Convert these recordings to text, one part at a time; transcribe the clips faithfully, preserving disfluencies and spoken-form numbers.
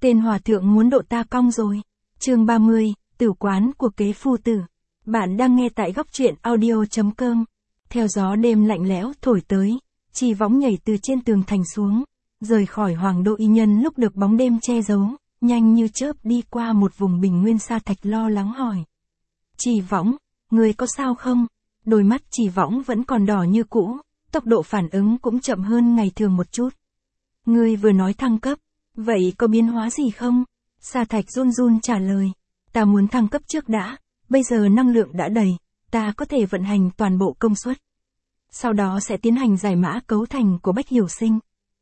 Tên hòa thượng muốn độ ta cong rồi. Chương ba mươi, tử quán của kế phu tử. Bạn đang nghe tại góc truyện audio.com. Theo gió đêm lạnh lẽo thổi tới, Trì Võng nhảy từ trên tường thành xuống, rời khỏi Hoàng Đô Y Nhân lúc được bóng đêm che giấu, nhanh như chớp đi qua một vùng bình nguyên sa thạch lo lắng hỏi. Trì Võng, người có sao không? Đôi mắt Trì Võng vẫn còn đỏ như cũ, tốc độ phản ứng cũng chậm hơn ngày thường một chút. Ngươi vừa nói thăng cấp, vậy có biến hóa gì không? Sa thạch run run trả lời. Ta muốn thăng cấp trước đã, bây giờ năng lượng đã đầy, ta có thể vận hành toàn bộ công suất. Sau đó sẽ tiến hành giải mã cấu thành của Bách Hiểu Sinh.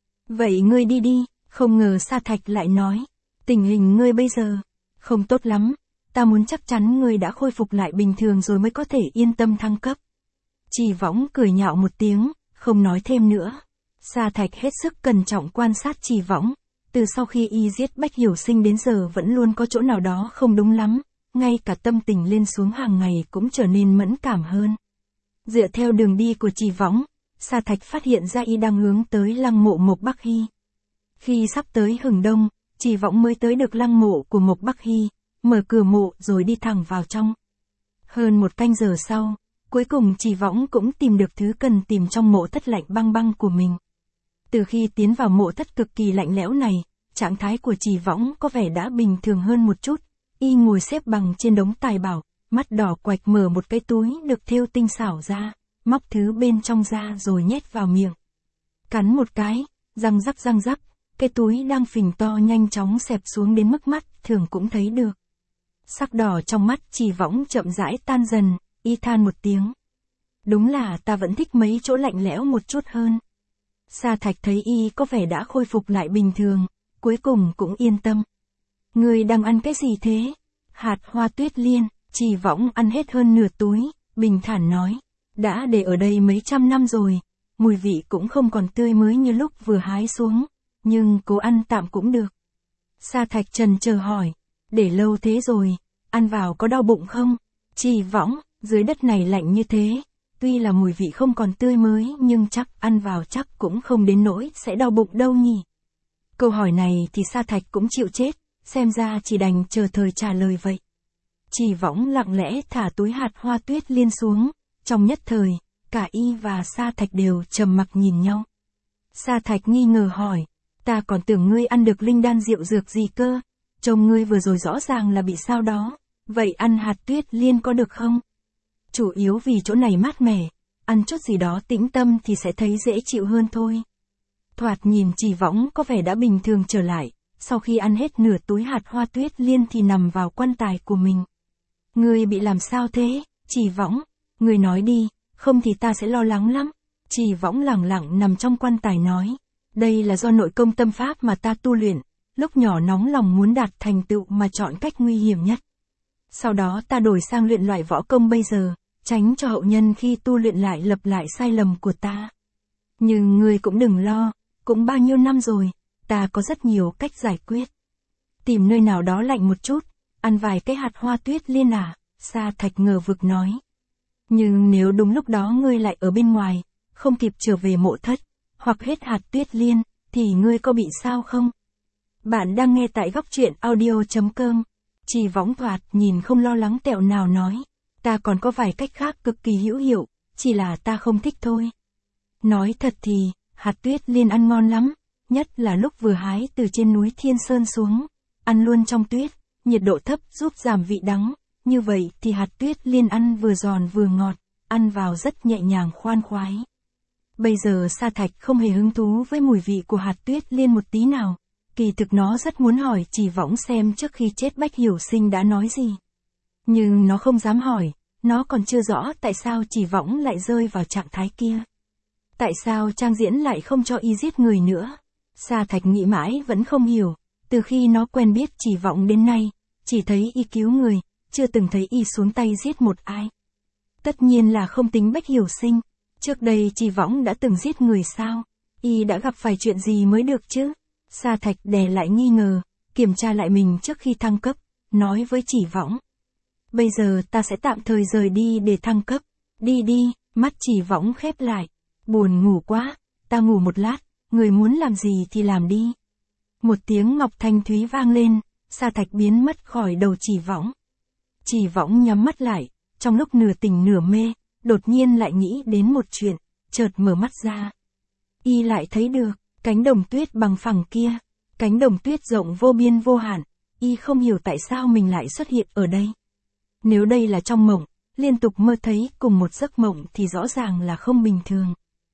Vậy ngươi đi đi, không ngờ Sa thạch lại nói. Tình hình ngươi bây giờ, không tốt lắm, ta muốn chắc chắn ngươi đã khôi phục lại bình thường rồi mới có thể yên tâm thăng cấp. Trì Võng cười nhạo một tiếng, không nói thêm nữa. Sa thạch hết sức cẩn trọng quan sát Trì Võng. Từ sau khi y giết Bách Hiểu Sinh đến giờ vẫn luôn có chỗ nào đó không đúng lắm, ngay cả tâm tình lên xuống hàng ngày cũng trở nên mẫn cảm hơn. Dựa theo đường đi của Trì Võng, Sa thạch phát hiện ra y đang hướng tới lăng mộ Mộc Bắc Hy. Khi sắp tới hừng đông, Trì Võng mới tới được lăng mộ của Mộc Bắc Hy, mở cửa mộ rồi đi thẳng vào trong. Hơn một canh giờ sau, cuối cùng Trì Võng cũng tìm được thứ cần tìm trong mộ thất lạnh băng băng của mình. Từ khi tiến vào mộ thất cực kỳ lạnh lẽo này, trạng thái của Trì Võng có vẻ đã bình thường hơn một chút. Y ngồi xếp bằng trên đống tài bảo, mắt đỏ quạch mở một cái túi được thêu tinh xảo ra, móc thứ bên trong ra rồi nhét vào miệng. Cắn một cái, răng rắc răng rắc, cái túi đang phình to nhanh chóng xẹp xuống đến mức mắt thường cũng thấy được. Sắc đỏ trong mắt Trì Võng chậm rãi tan dần, y than một tiếng. Đúng là ta vẫn thích mấy chỗ lạnh lẽo một chút hơn. Sa thạch thấy y có vẻ đã khôi phục lại bình thường, cuối cùng cũng yên tâm. Ngươi đang ăn cái gì thế? Hạt hoa tuyết liên. Trì Võng ăn hết hơn nửa túi, bình thản nói. Đã để ở đây mấy trăm năm rồi, mùi vị cũng không còn tươi mới như lúc vừa hái xuống, nhưng cố ăn tạm cũng được. Sa thạch trần chờ hỏi, để lâu thế rồi, ăn vào có đau bụng không? Trì Võng, dưới đất này lạnh như thế, tuy là mùi vị không còn tươi mới nhưng chắc ăn vào chắc cũng không đến nỗi sẽ đau bụng đâu nhỉ. Câu hỏi này thì Sa thạch cũng chịu chết, xem ra chỉ đành chờ thời trả lời vậy. Trì Võng lặng lẽ thả túi hạt hoa tuyết liên xuống, trong nhất thời, cả y và Sa thạch đều trầm mặc nhìn nhau. Sa thạch nghi ngờ hỏi, ta còn tưởng ngươi ăn được linh đan rượu dược gì cơ, trông ngươi vừa rồi rõ ràng là bị sao đó, vậy ăn hạt tuyết liên có được không? Chủ yếu vì chỗ này mát mẻ, ăn chút gì đó tĩnh tâm thì sẽ thấy dễ chịu hơn thôi. Thoạt nhìn Trì Võng có vẻ đã bình thường trở lại, sau khi ăn hết nửa túi hạt hoa tuyết liên thì nằm vào quan tài của mình. Ngươi bị làm sao thế, Trì Võng? Ngươi nói đi, không thì ta sẽ lo lắng lắm. Trì Võng lẳng lặng nằm trong quan tài nói, đây là do nội công tâm pháp mà ta tu luyện, lúc nhỏ nóng lòng muốn đạt thành tựu mà chọn cách nguy hiểm nhất. Sau đó ta đổi sang luyện loại võ công bây giờ, tránh cho hậu nhân khi tu luyện lại lặp lại sai lầm của ta. Nhưng ngươi cũng đừng lo, cũng bao nhiêu năm rồi, ta có rất nhiều cách giải quyết. Tìm nơi nào đó lạnh một chút, ăn vài cái hạt hoa tuyết liên à? Sa thạch ngờ vực nói. Nhưng nếu đúng lúc đó ngươi lại ở bên ngoài, không kịp trở về mộ thất, hoặc hết hạt tuyết liên, thì ngươi có bị sao không? Bạn đang nghe tại góc truyện audio.com. Trì Võng thoạt nhìn không lo lắng tẹo nào nói. Ta còn có vài cách khác cực kỳ hữu hiệu, chỉ là ta không thích thôi. Nói thật thì, hạt tuyết liên ăn ngon lắm, nhất là lúc vừa hái từ trên núi Thiên Sơn xuống, ăn luôn trong tuyết, nhiệt độ thấp giúp giảm vị đắng, như vậy thì hạt tuyết liên ăn vừa giòn vừa ngọt, ăn vào rất nhẹ nhàng khoan khoái. Bây giờ Sa thạch không hề hứng thú với mùi vị của hạt tuyết liên một tí nào, kỳ thực nó rất muốn hỏi Trì Võng xem trước khi chết Bách Hiểu Sinh đã nói gì. Nhưng nó không dám hỏi, nó còn chưa rõ tại sao Trì Võng lại rơi vào trạng thái kia. Tại sao Trang Diễn lại không cho y giết người nữa? Sa thạch nghĩ mãi vẫn không hiểu, từ khi nó quen biết Trì Võng đến nay, chỉ thấy y cứu người, chưa từng thấy y xuống tay giết một ai. Tất nhiên là không tính Bách Hiểu Sinh, trước đây Trì Võng đã từng giết người sao? Y đã gặp phải chuyện gì mới được chứ? Sa thạch đè lại nghi ngờ, kiểm tra lại mình trước khi thăng cấp, nói với Trì Võng. Bây giờ ta sẽ tạm thời rời đi để thăng cấp, đi đi, mắt Trì Võng khép lại. Buồn ngủ quá, ta ngủ một lát, người muốn làm gì thì làm đi. Một tiếng ngọc thanh thúy vang lên, Sa Thạch biến mất khỏi đầu Chỉ Võng. Chỉ Võng nhắm mắt lại, trong lúc nửa tỉnh nửa mê, đột nhiên lại nghĩ đến một chuyện, chợt mở mắt ra. Y lại thấy được, cánh đồng tuyết bằng phẳng kia, cánh đồng tuyết rộng vô biên vô hạn, y không hiểu tại sao mình lại xuất hiện ở đây. Nếu đây là trong mộng, liên tục mơ thấy cùng một giấc mộng thì rõ ràng là không bình thường.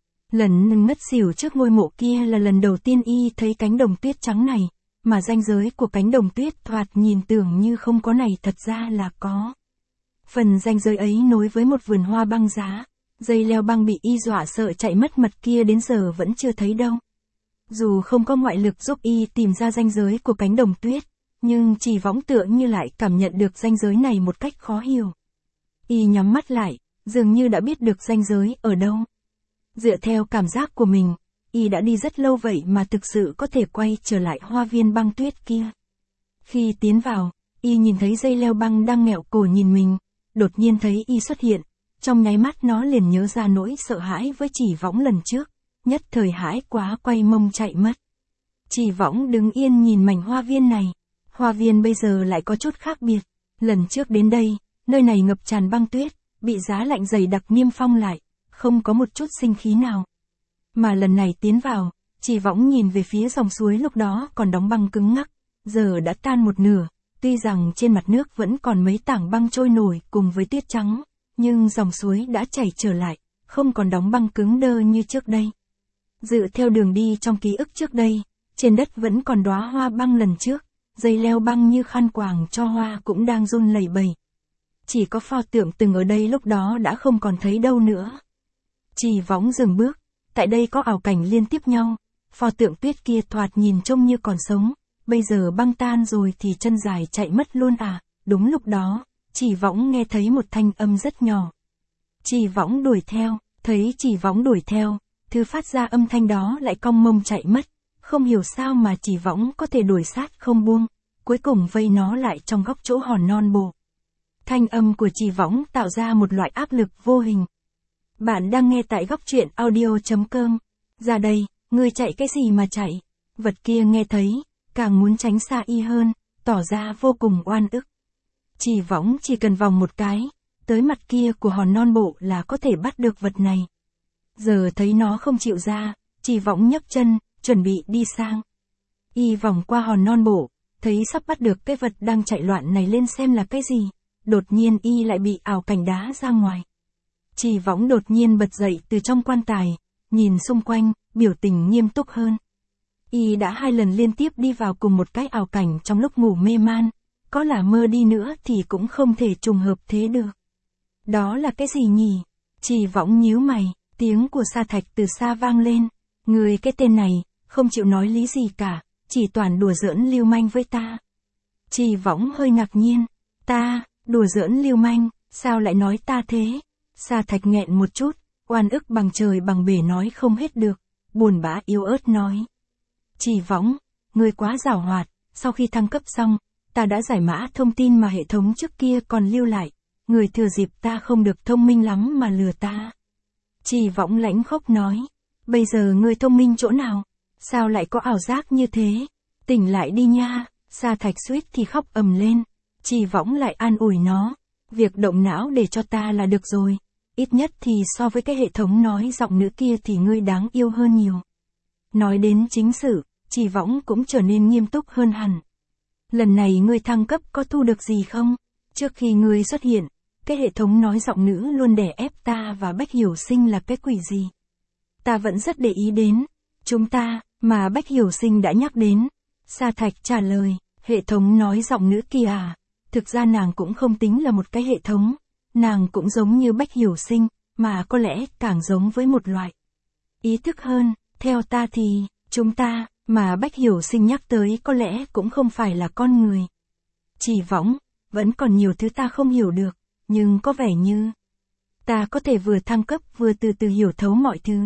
Lần ngất xỉu trước ngôi mộ kia là lần đầu tiên y thấy cánh đồng tuyết trắng này, mà ranh giới của cánh đồng tuyết thoạt nhìn tưởng như không có này thật ra là có. Phần ranh giới ấy nối với một vườn hoa băng giá, dây leo băng bị y dọa sợ chạy mất mật kia đến giờ vẫn chưa thấy đâu. Dù không có ngoại lực giúp y tìm ra ranh giới của cánh đồng tuyết, nhưng Chỉ Võng tựa như lại cảm nhận được ranh giới này một cách khó hiểu. Y nhắm mắt lại, dường như đã biết được ranh giới ở đâu. Dựa theo cảm giác của mình, y đã đi rất lâu vậy mà thực sự có thể quay trở lại hoa viên băng tuyết kia. Khi tiến vào, y nhìn thấy dây leo băng đang nghẹo cổ nhìn mình, đột nhiên thấy y xuất hiện, trong nháy mắt nó liền nhớ ra nỗi sợ hãi với Chỉ Võng lần trước, nhất thời hãi quá quay mông chạy mất. Chỉ Võng đứng yên nhìn mảnh hoa viên này, hoa viên bây giờ lại có chút khác biệt, lần trước đến đây, nơi này ngập tràn băng tuyết, bị giá lạnh dày đặc niêm phong lại, không có một chút sinh khí nào. Mà lần này tiến vào, Chỉ Võng nhìn về phía dòng suối lúc đó còn đóng băng cứng ngắc, giờ đã tan một nửa, tuy rằng trên mặt nước vẫn còn mấy tảng băng trôi nổi cùng với tuyết trắng, nhưng dòng suối đã chảy trở lại, không còn đóng băng cứng đơ như trước đây. Dựa theo đường đi trong ký ức trước đây, trên đất vẫn còn đóa hoa băng lần trước, dây leo băng như khăn quàng cho hoa cũng đang run lẩy bẩy. Chỉ có pho tượng từng ở đây lúc đó đã không còn thấy đâu nữa. Chỉ Võng dừng bước, tại đây có ảo cảnh liên tiếp nhau, pho tượng tuyết kia thoạt nhìn trông như còn sống, bây giờ băng tan rồi thì chân dài chạy mất luôn à. Đúng lúc đó, Chỉ Võng nghe thấy một thanh âm rất nhỏ. Chỉ Võng đuổi theo, thấy Chỉ Võng đuổi theo, thứ phát ra âm thanh đó lại cong mông chạy mất, không hiểu sao mà Chỉ Võng có thể đuổi sát không buông, cuối cùng vây nó lại trong góc chỗ hòn non bộ. Thanh âm của Chỉ Võng tạo ra một loại áp lực vô hình. Bạn đang nghe tại góc truyện audio chấm com. Ra đây, ngươi chạy cái gì mà chạy? Vật kia nghe thấy, càng muốn tránh xa y hơn, tỏ ra vô cùng oan ức. Chỉ Võng chỉ cần vòng một cái, tới mặt kia của hòn non bộ là có thể bắt được vật này. Giờ thấy nó không chịu ra, Chỉ Võng nhấc chân, chuẩn bị đi sang. Y vòng qua hòn non bộ, thấy sắp bắt được cái vật đang chạy loạn này lên xem là cái gì. Đột nhiên y lại bị ảo cảnh đá ra ngoài. Chỉ Võng đột nhiên bật dậy từ trong quan tài, nhìn xung quanh, biểu tình nghiêm túc hơn. Y đã hai lần liên tiếp đi vào cùng một cái ảo cảnh trong lúc ngủ mê man, có là mơ đi nữa thì cũng không thể trùng hợp thế được. Đó là cái gì nhỉ? Chỉ Võng nhíu mày, tiếng của Sa Thạch từ xa vang lên. Người cái tên này, không chịu nói lý gì cả, chỉ toàn đùa giỡn lưu manh với ta. Chỉ Võng hơi ngạc nhiên, ta, đùa giỡn lưu manh, sao lại nói ta thế? Sa Thạch nghẹn một chút, oan ức bằng trời bằng bể nói không hết được, buồn bã yếu ớt nói. Chỉ Võng, ngươi quá giảo hoạt, sau khi thăng cấp xong, ta đã giải mã thông tin mà hệ thống trước kia còn lưu lại, người thừa dịp ta không được thông minh lắm mà lừa ta. Chỉ Võng lãnh khốc nói, bây giờ ngươi thông minh chỗ nào? Sao lại có ảo giác như thế? Tỉnh lại đi nha. Sa Thạch suýt thì khóc ầm lên. Chỉ Võng lại an ủi nó, việc động não để cho ta là được rồi, ít nhất thì so với cái hệ thống nói giọng nữ kia thì ngươi đáng yêu hơn nhiều. Nói đến chính sự, Chỉ Võng cũng trở nên nghiêm túc hơn hẳn. Lần này ngươi thăng cấp có thu được gì không? Trước khi ngươi xuất hiện, cái hệ thống nói giọng nữ luôn đè ép ta và Bách Hiểu Sinh là cái quỷ gì? Ta vẫn rất để ý đến. Chúng ta, mà Bách Hiểu Sinh đã nhắc đến. Sa Thạch trả lời, hệ thống nói giọng nữ kia à? Thực ra nàng cũng không tính là một cái hệ thống. Nàng cũng giống như Bách Hiểu Sinh, mà có lẽ càng giống với một loại ý thức hơn. Theo ta thì, chúng ta, mà Bách Hiểu Sinh nhắc tới có lẽ cũng không phải là con người. Chỉ Võng, vẫn còn nhiều thứ ta không hiểu được, nhưng có vẻ như ta có thể vừa thăng cấp vừa từ từ hiểu thấu mọi thứ.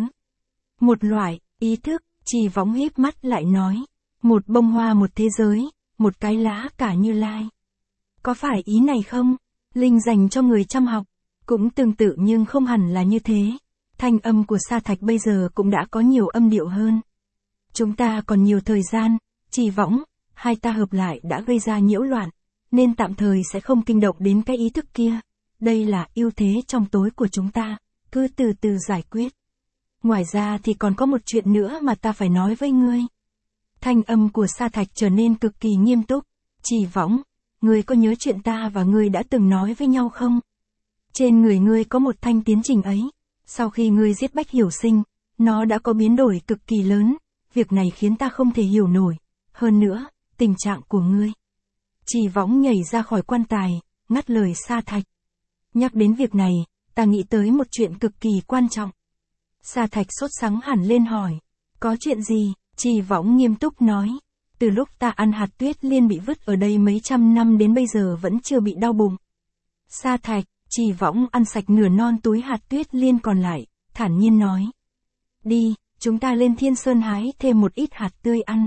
Một loại ý thức, Chỉ Võng híp mắt lại nói, một bông hoa một thế giới, một cái lá cả Như Lai. Có phải ý này không? Linh dành cho người chăm học, cũng tương tự nhưng không hẳn là như thế. Thanh âm của Sa Thạch bây giờ cũng đã có nhiều âm điệu hơn. Chúng ta còn nhiều thời gian, Chỉ Võng, hai ta hợp lại đã gây ra nhiễu loạn, nên tạm thời sẽ không kinh động đến cái ý thức kia. Đây là ưu thế trong tối của chúng ta, cứ từ từ giải quyết. Ngoài ra thì còn có một chuyện nữa mà ta phải nói với ngươi. Thanh âm của Sa Thạch trở nên cực kỳ nghiêm túc. Chỉ Võng, ngươi có nhớ chuyện ta và ngươi đã từng nói với nhau không? Trên người ngươi có một thanh tiến trình ấy. Sau khi ngươi giết Bách Hiểu Sinh, nó đã có biến đổi cực kỳ lớn. Việc này khiến ta không thể hiểu nổi. Hơn nữa, tình trạng của ngươi. Chỉ Võng nhảy ra khỏi quan tài, ngắt lời Sa Thạch. Nhắc đến việc này, ta nghĩ tới một chuyện cực kỳ quan trọng. Sa Thạch sốt sắng hẳn lên hỏi. Có chuyện gì? Chỉ Võng nghiêm túc nói. Từ lúc ta ăn hạt tuyết liên bị vứt ở đây mấy trăm năm đến bây giờ vẫn chưa bị đau bụng. Sa Thạch, Chỉ Võng ăn sạch nửa non túi hạt tuyết liên còn lại, thản nhiên nói. Đi, chúng ta lên Thiên Sơn hái thêm một ít hạt tươi ăn.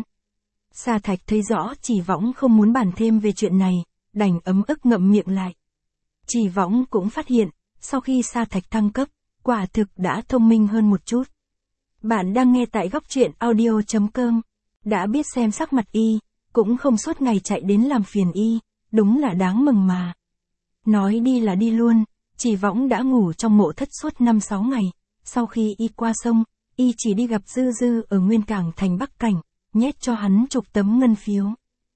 Sa Thạch thấy rõ Chỉ Võng không muốn bàn thêm về chuyện này, đành ấm ức ngậm miệng lại. Chỉ Võng cũng phát hiện, sau khi Sa Thạch thăng cấp, quả thực đã thông minh hơn một chút. Bạn đang nghe tại góc truyện audio chấm com. Đã biết xem sắc mặt y, cũng không suốt ngày chạy đến làm phiền y, đúng là đáng mừng mà. Nói đi là đi luôn, Chỉ Võng đã ngủ trong mộ thất suốt năm sáu ngày, sau khi y qua sông, y chỉ đi gặp Dư Dư ở Nguyên Cảng thành Bắc Cảnh, nhét cho hắn chục tấm ngân phiếu.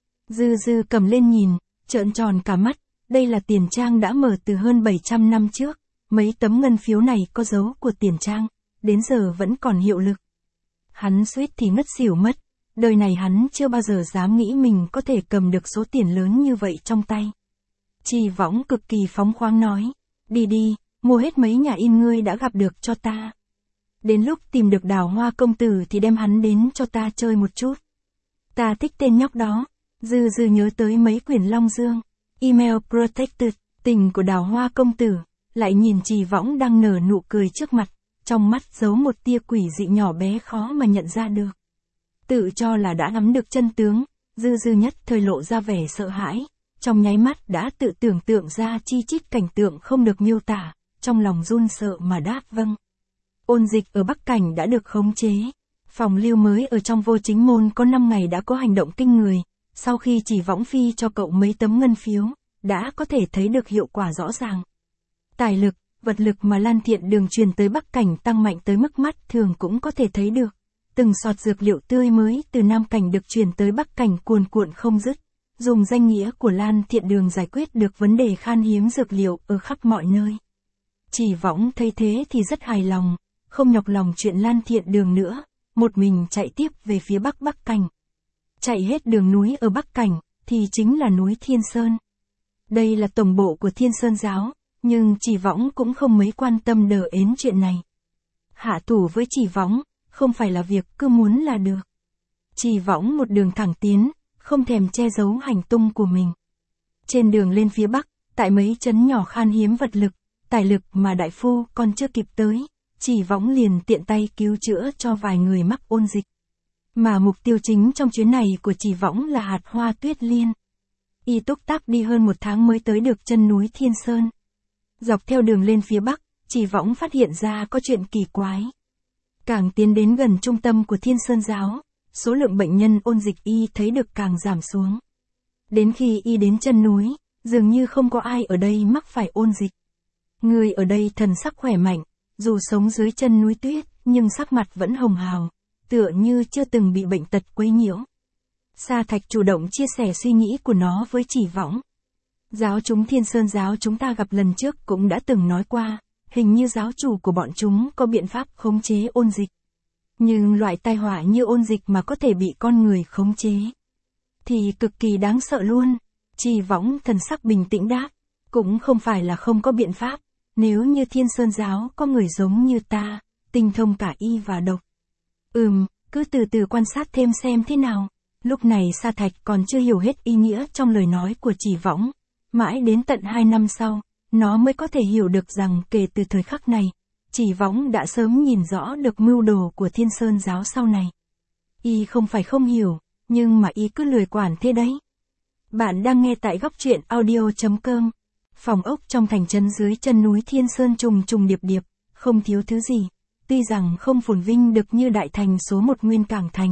Dư Dư cầm lên nhìn, trợn tròn cả mắt, đây là tiền trang đã mở từ hơn bảy trăm năm trước, mấy tấm ngân phiếu này có dấu của tiền trang, đến giờ vẫn còn hiệu lực. Hắn suýt thì ngất xỉu mất, đời này hắn chưa bao giờ dám nghĩ mình có thể cầm được số tiền lớn như vậy trong tay. Chỉ Võng cực kỳ phóng khoáng nói, đi đi, mua hết mấy nhà in ngươi đã gặp được cho ta. Đến lúc tìm được Đào Hoa công tử thì đem hắn đến cho ta chơi một chút. Ta thích tên nhóc đó. Dư Dư nhớ tới mấy quyển Long Dương, Email Protected, tình của Đào Hoa công tử, lại nhìn Chỉ Võng đang nở nụ cười trước mặt, trong mắt giấu một tia quỷ dị nhỏ bé khó mà nhận ra được. Tự cho là đã nắm được chân tướng, Dư Dư nhất thời lộ ra vẻ sợ hãi, trong nháy mắt đã tự tưởng tượng ra chi chít cảnh tượng không được miêu tả, trong lòng run sợ mà đáp vâng. Ôn dịch ở Bắc Cảnh đã được khống chế. Phòng lưu mới ở trong Vô Chính Môn có năm ngày đã có hành động kinh người, sau khi Chỉ Võng phi cho cậu mấy tấm ngân phiếu, đã có thể thấy được hiệu quả rõ ràng. Tài lực, vật lực mà Lan Thiện Đường truyền tới Bắc Cảnh tăng mạnh tới mức mắt thường cũng có thể thấy được. Từng sọt dược liệu tươi mới từ Nam Cảnh được truyền tới Bắc Cảnh cuồn cuộn không dứt, dùng danh nghĩa của Lan Thiện Đường giải quyết được vấn đề khan hiếm dược liệu ở khắp mọi nơi. Chỉ Võng thấy thế thì rất hài lòng, không nhọc lòng chuyện Lan Thiện Đường nữa, một mình chạy tiếp về phía Bắc Bắc Cảnh. Chạy hết đường núi ở Bắc Cảnh, thì chính là núi Thiên Sơn. Đây là tổng bộ của Thiên Sơn giáo, nhưng Chỉ Võng cũng không mấy quan tâm đờ ến chuyện này. Hạ thủ với Chỉ Võng, không phải là việc cứ muốn là được. Chỉ Võng một đường thẳng tiến, không thèm che giấu hành tung của mình. Trên đường lên phía Bắc, tại mấy trấn nhỏ khan hiếm vật lực, tài lực mà đại phu còn chưa kịp tới, Chỉ Võng liền tiện tay cứu chữa cho vài người mắc ôn dịch. Mà mục tiêu chính trong chuyến này của Chỉ Võng là hạt hoa tuyết liên. Y túc tắc đi hơn một tháng mới tới được chân núi Thiên Sơn. Dọc theo đường lên phía Bắc, Chỉ Võng phát hiện ra có chuyện kỳ quái. Càng tiến đến gần trung tâm của Thiên Sơn giáo, số lượng bệnh nhân ôn dịch y thấy được càng giảm xuống. Đến khi y đến chân núi, dường như không có ai ở đây mắc phải ôn dịch. Người ở đây thần sắc khỏe mạnh, dù sống dưới chân núi tuyết, nhưng sắc mặt vẫn hồng hào, tựa như chưa từng bị bệnh tật quấy nhiễu. Sa Thạch chủ động chia sẻ suy nghĩ của nó với Chỉ Võng. Giáo chúng Thiên Sơn giáo chúng ta gặp lần trước cũng đã từng nói qua, hình như giáo chủ của bọn chúng có biện pháp khống chế ôn dịch. Nhưng loại tai họa như ôn dịch mà có thể bị con người khống chế, thì cực kỳ đáng sợ luôn. Chỉ Võng thần sắc bình tĩnh đáp, cũng không phải là không có biện pháp, nếu như Thiên Sơn giáo có người giống như ta, tinh thông cả y và độc. Ừm, cứ từ từ quan sát thêm xem thế nào. Lúc này Sa Thạch còn chưa hiểu hết ý nghĩa trong lời nói của Chỉ Võng. Mãi đến tận hai năm sau, nó mới có thể hiểu được rằng kể từ thời khắc này, Chỉ Võng đã sớm nhìn rõ được mưu đồ của Thiên Sơn giáo sau này. Y không phải không hiểu, nhưng mà y cứ lười quản thế đấy. Bạn đang nghe tại góc truyện audio chấm com. Phòng ốc trong thành trấn dưới chân núi Thiên Sơn trùng trùng điệp điệp, không thiếu thứ gì. Tuy rằng không phồn vinh được như đại thành số một Nguyên Cảng thành,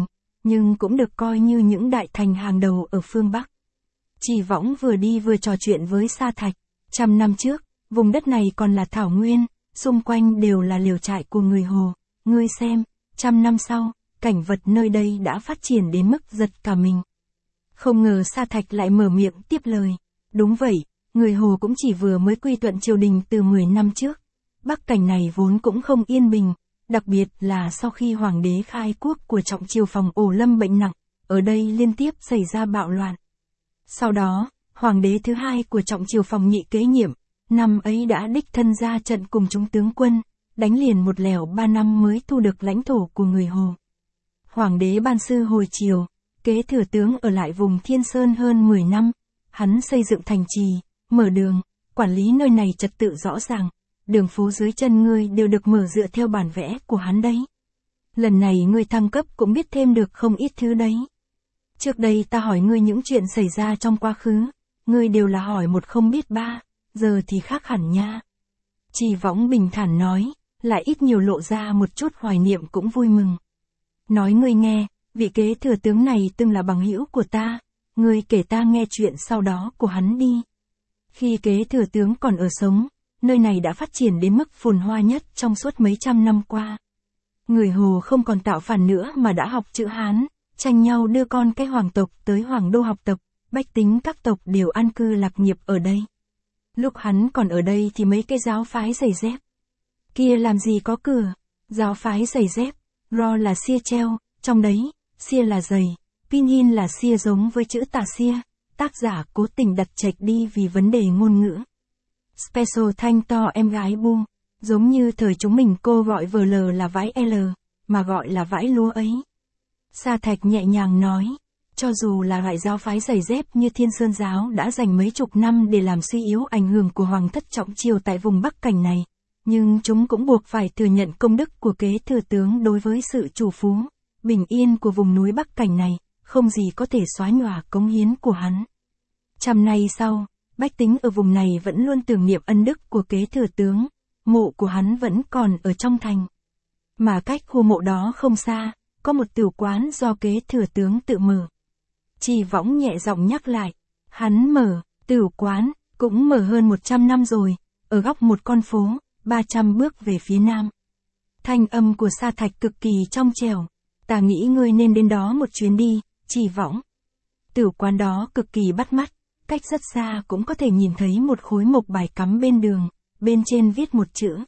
nhưng cũng được coi như những đại thành hàng đầu ở phương Bắc. Trì Võng vừa đi vừa trò chuyện với Sa Thạch. Trăm năm trước, vùng đất này còn là thảo nguyên, xung quanh đều là liều trại của người Hồ. Ngươi xem, trăm năm sau, cảnh vật nơi đây đã phát triển đến mức giật cả mình. Không ngờ Sa Thạch lại mở miệng tiếp lời. Đúng vậy, người Hồ cũng chỉ vừa mới quy thuận triều đình từ mười năm trước. Bắc cảnh này vốn cũng không yên bình, đặc biệt là sau khi hoàng đế khai quốc của trọng triều Phòng Ổ lâm bệnh nặng, ở đây liên tiếp xảy ra bạo loạn. Sau đó, hoàng đế thứ hai của trọng triều Phòng Nhị kế nhiệm, năm ấy đã đích thân ra trận cùng chúng tướng quân, đánh liền một lẻo ba năm mới thu được lãnh thổ của người Hồ. Hoàng đế ban sư hồi triều, kế thừa tướng ở lại vùng Thiên Sơn hơn mười năm, hắn xây dựng thành trì, mở đường, quản lý nơi này trật tự rõ ràng, đường phố dưới chân ngươi đều được mở dựa theo bản vẽ của hắn đấy. Lần này ngươi thăng cấp cũng biết thêm được không ít thứ đấy. Trước đây ta hỏi ngươi những chuyện xảy ra trong quá khứ, ngươi đều là hỏi một không biết ba, giờ thì khác hẳn nha. Trì Võng bình thản nói, lại ít nhiều lộ ra một chút hoài niệm cũng vui mừng. Nói ngươi nghe, vị kế thừa tướng này từng là bằng hữu của ta, ngươi kể ta nghe chuyện sau đó của hắn đi. Khi kế thừa tướng còn ở sống, nơi này đã phát triển đến mức phồn hoa nhất trong suốt mấy trăm năm qua. Người Hồ không còn tạo phản nữa mà đã học chữ Hán, tranh nhau đưa con cái hoàng tộc tới hoàng đô học tập, bách tính các tộc đều an cư lạc nghiệp ở đây. Lúc hắn còn ở đây thì mấy cái giáo phái giày dép kia làm gì có cửa, giáo phái giày dép, ro là xia treo, trong đấy, xia là giày, pinyin là xia giống với chữ tà xia, tác giả cố tình đặt chệch đi vì vấn đề ngôn ngữ. Special thanh to em gái bu, giống như thời chúng mình cô gọi vờ lờ là vãi L, mà gọi là vãi lúa ấy. Sa Thạch nhẹ nhàng nói, cho dù là loại giáo phái giày dép như Thiên Sơn giáo đã dành mấy chục năm để làm suy yếu ảnh hưởng của hoàng thất trọng triều tại vùng Bắc cảnh này, nhưng chúng cũng buộc phải thừa nhận công đức của kế thừa tướng đối với sự chủ phú, bình yên của vùng núi Bắc cảnh này, không gì có thể xóa nhòa cống hiến của hắn. Trăm năm sau, bách tính ở vùng này vẫn luôn tưởng niệm ân đức của kế thừa tướng, mộ của hắn vẫn còn ở trong thành. Mà cách khu mộ đó không xa, có một tiểu quán do kế thừa tướng tự mở. Trì Võng nhẹ giọng nhắc lại, hắn mở, tiểu quán, cũng mở hơn một trăm năm rồi, ở góc một con phố, ba trăm bước về phía nam. Thanh âm của Sa Thạch cực kỳ trong trẻo, ta nghĩ ngươi nên đến đó một chuyến đi, Trì Võng. Tiểu quán đó cực kỳ bắt mắt, cách rất xa cũng có thể nhìn thấy một khối mộc bài cắm bên đường, bên trên viết một chữ.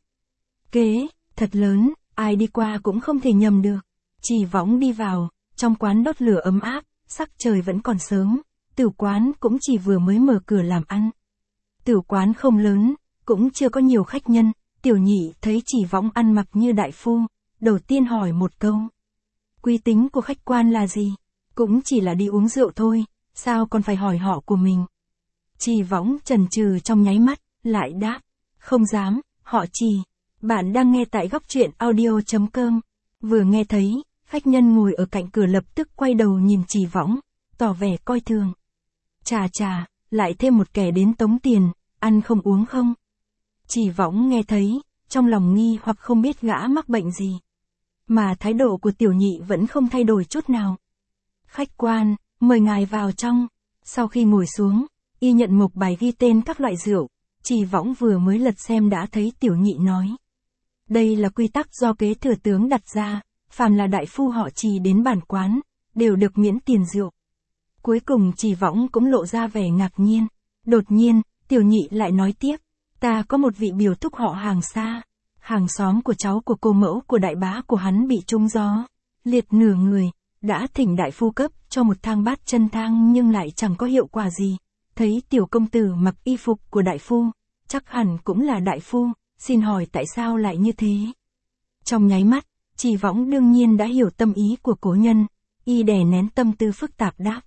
Kế, thật lớn, ai đi qua cũng không thể nhầm được. Trì Võng đi vào, trong quán đốt lửa ấm áp, sắc trời vẫn còn sớm, tiểu quán cũng chỉ vừa mới mở cửa làm ăn. Tiểu quán không lớn, cũng chưa có nhiều khách nhân, tiểu nhị thấy Trì Võng ăn mặc như đại phu, đầu tiên hỏi một câu. Quy tính của khách quan là gì? Cũng chỉ là đi uống rượu thôi, sao còn phải hỏi họ của mình? Trì Võng chần chừ trong nháy mắt, lại đáp, không dám, họ Trì. Bạn đang nghe tại góc truyện audio chấm com. Vừa nghe thấy, khách nhân ngồi ở cạnh cửa lập tức quay đầu nhìn Trì Võng, tỏ vẻ coi thường. Chà chà, lại thêm một kẻ đến tống tiền, ăn không uống không? Trì Võng nghe thấy, trong lòng nghi hoặc không biết gã mắc bệnh gì. Mà thái độ của tiểu nhị vẫn không thay đổi chút nào. Khách quan, mời ngài vào trong. Sau khi ngồi xuống, y nhận mộc bài ghi tên các loại rượu, Trì Võng vừa mới lật xem đã thấy tiểu nhị nói. Đây là quy tắc do kế thừa tướng đặt ra, phàm là đại phu họ Trì đến bản quán, đều được miễn tiền rượu. Cuối cùng Trì Võng cũng lộ ra vẻ ngạc nhiên. Đột nhiên, tiểu nhị lại nói tiếp, ta có một vị biểu thúc họ hàng xa, hàng xóm của cháu của cô mẫu của đại bá của hắn bị trúng gió, liệt nửa người, đã thỉnh đại phu cấp cho một thang bát chân thang nhưng lại chẳng có hiệu quả gì. Thấy tiểu công tử mặc y phục của đại phu, chắc hẳn cũng là đại phu, xin hỏi tại sao lại như thế? Trong nháy mắt, Trì Võng đương nhiên đã hiểu tâm ý của cố nhân, y đè nén tâm tư phức tạp đáp.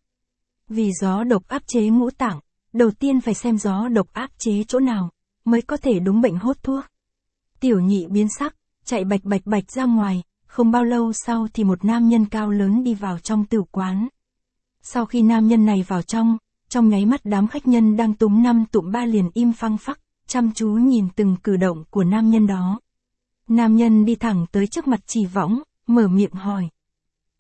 Vì gió độc áp chế ngũ tạng, đầu tiên phải xem gió độc áp chế chỗ nào, mới có thể đúng bệnh hốt thuốc. Tiểu nhị biến sắc, chạy bạch bạch bạch ra ngoài, không bao lâu sau thì một nam nhân cao lớn đi vào trong tiểu quán. Sau khi nam nhân này vào trong, trong nháy mắt đám khách nhân đang túm năm tụm ba liền im phăng phắc, chăm chú nhìn từng cử động của nam nhân đó. Nam nhân đi thẳng tới trước mặt Trì Võng, mở miệng hỏi.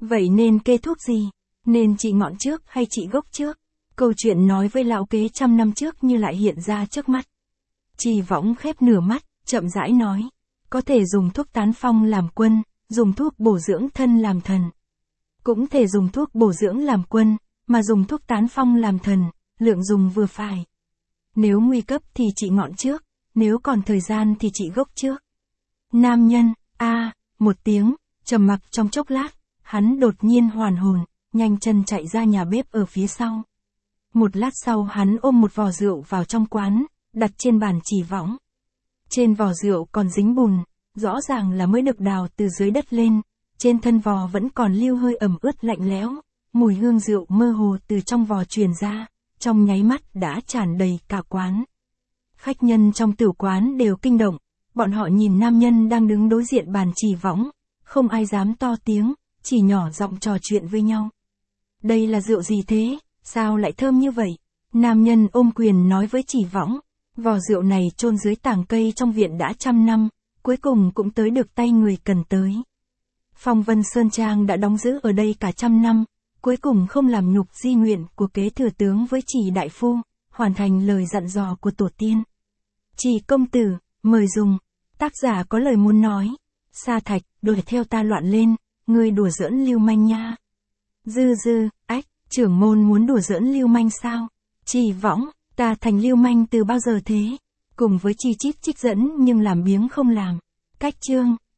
Vậy nên kê thuốc gì? Nên trị ngọn trước hay trị gốc trước? Câu chuyện nói với lão kế trăm năm trước như lại hiện ra trước mắt. Trì Võng khép nửa mắt, chậm rãi nói. Có thể dùng thuốc tán phong làm quân, dùng thuốc bổ dưỡng thân làm thần. Cũng thể dùng thuốc bổ dưỡng làm quân, mà dùng thuốc tán phong làm thần, lượng dùng vừa phải. Nếu nguy cấp thì trị ngọn trước, nếu còn thời gian thì trị gốc trước. Nam nhân, a một tiếng, trầm mặc trong chốc lát, hắn đột nhiên hoàn hồn, nhanh chân chạy ra nhà bếp ở phía sau. Một lát sau hắn ôm một vò rượu vào trong quán, đặt trên bàn Trì Võng. Trên vò rượu còn dính bùn, rõ ràng là mới được đào từ dưới đất lên, trên thân vò vẫn còn lưu hơi ẩm ướt lạnh lẽo, mùi hương rượu mơ hồ từ trong vò truyền ra, trong nháy mắt đã tràn đầy cả quán. Khách nhân trong tử quán đều kinh động, bọn họ nhìn nam nhân đang đứng đối diện bàn Trì Võng, không ai dám to tiếng, chỉ nhỏ giọng trò chuyện với nhau. Đây là rượu gì thế, sao lại thơm như vậy? Nam nhân ôm quyền nói với Trì Võng, vò rượu này chôn dưới tàng cây trong viện đã trăm năm, cuối cùng cũng tới được tay người cần tới. Phong Vân Sơn Trang đã đóng giữ ở đây cả trăm năm, cuối cùng không làm nhục di nguyện của kế thừa tướng với Trì đại phu, hoàn thành lời dặn dò của tổ tiên. Trì công tử, mời dùng. Tác giả có lời muốn nói. Sa Thạch, đuổi theo ta loạn lên, ngươi đùa giỡn lưu manh nha. Dư dư, ách, trưởng môn muốn đùa giỡn lưu manh sao? Trì Võng, ta thành lưu manh từ bao giờ thế? Cùng với chi chít trích dẫn nhưng làm biếng không làm. Cách chương.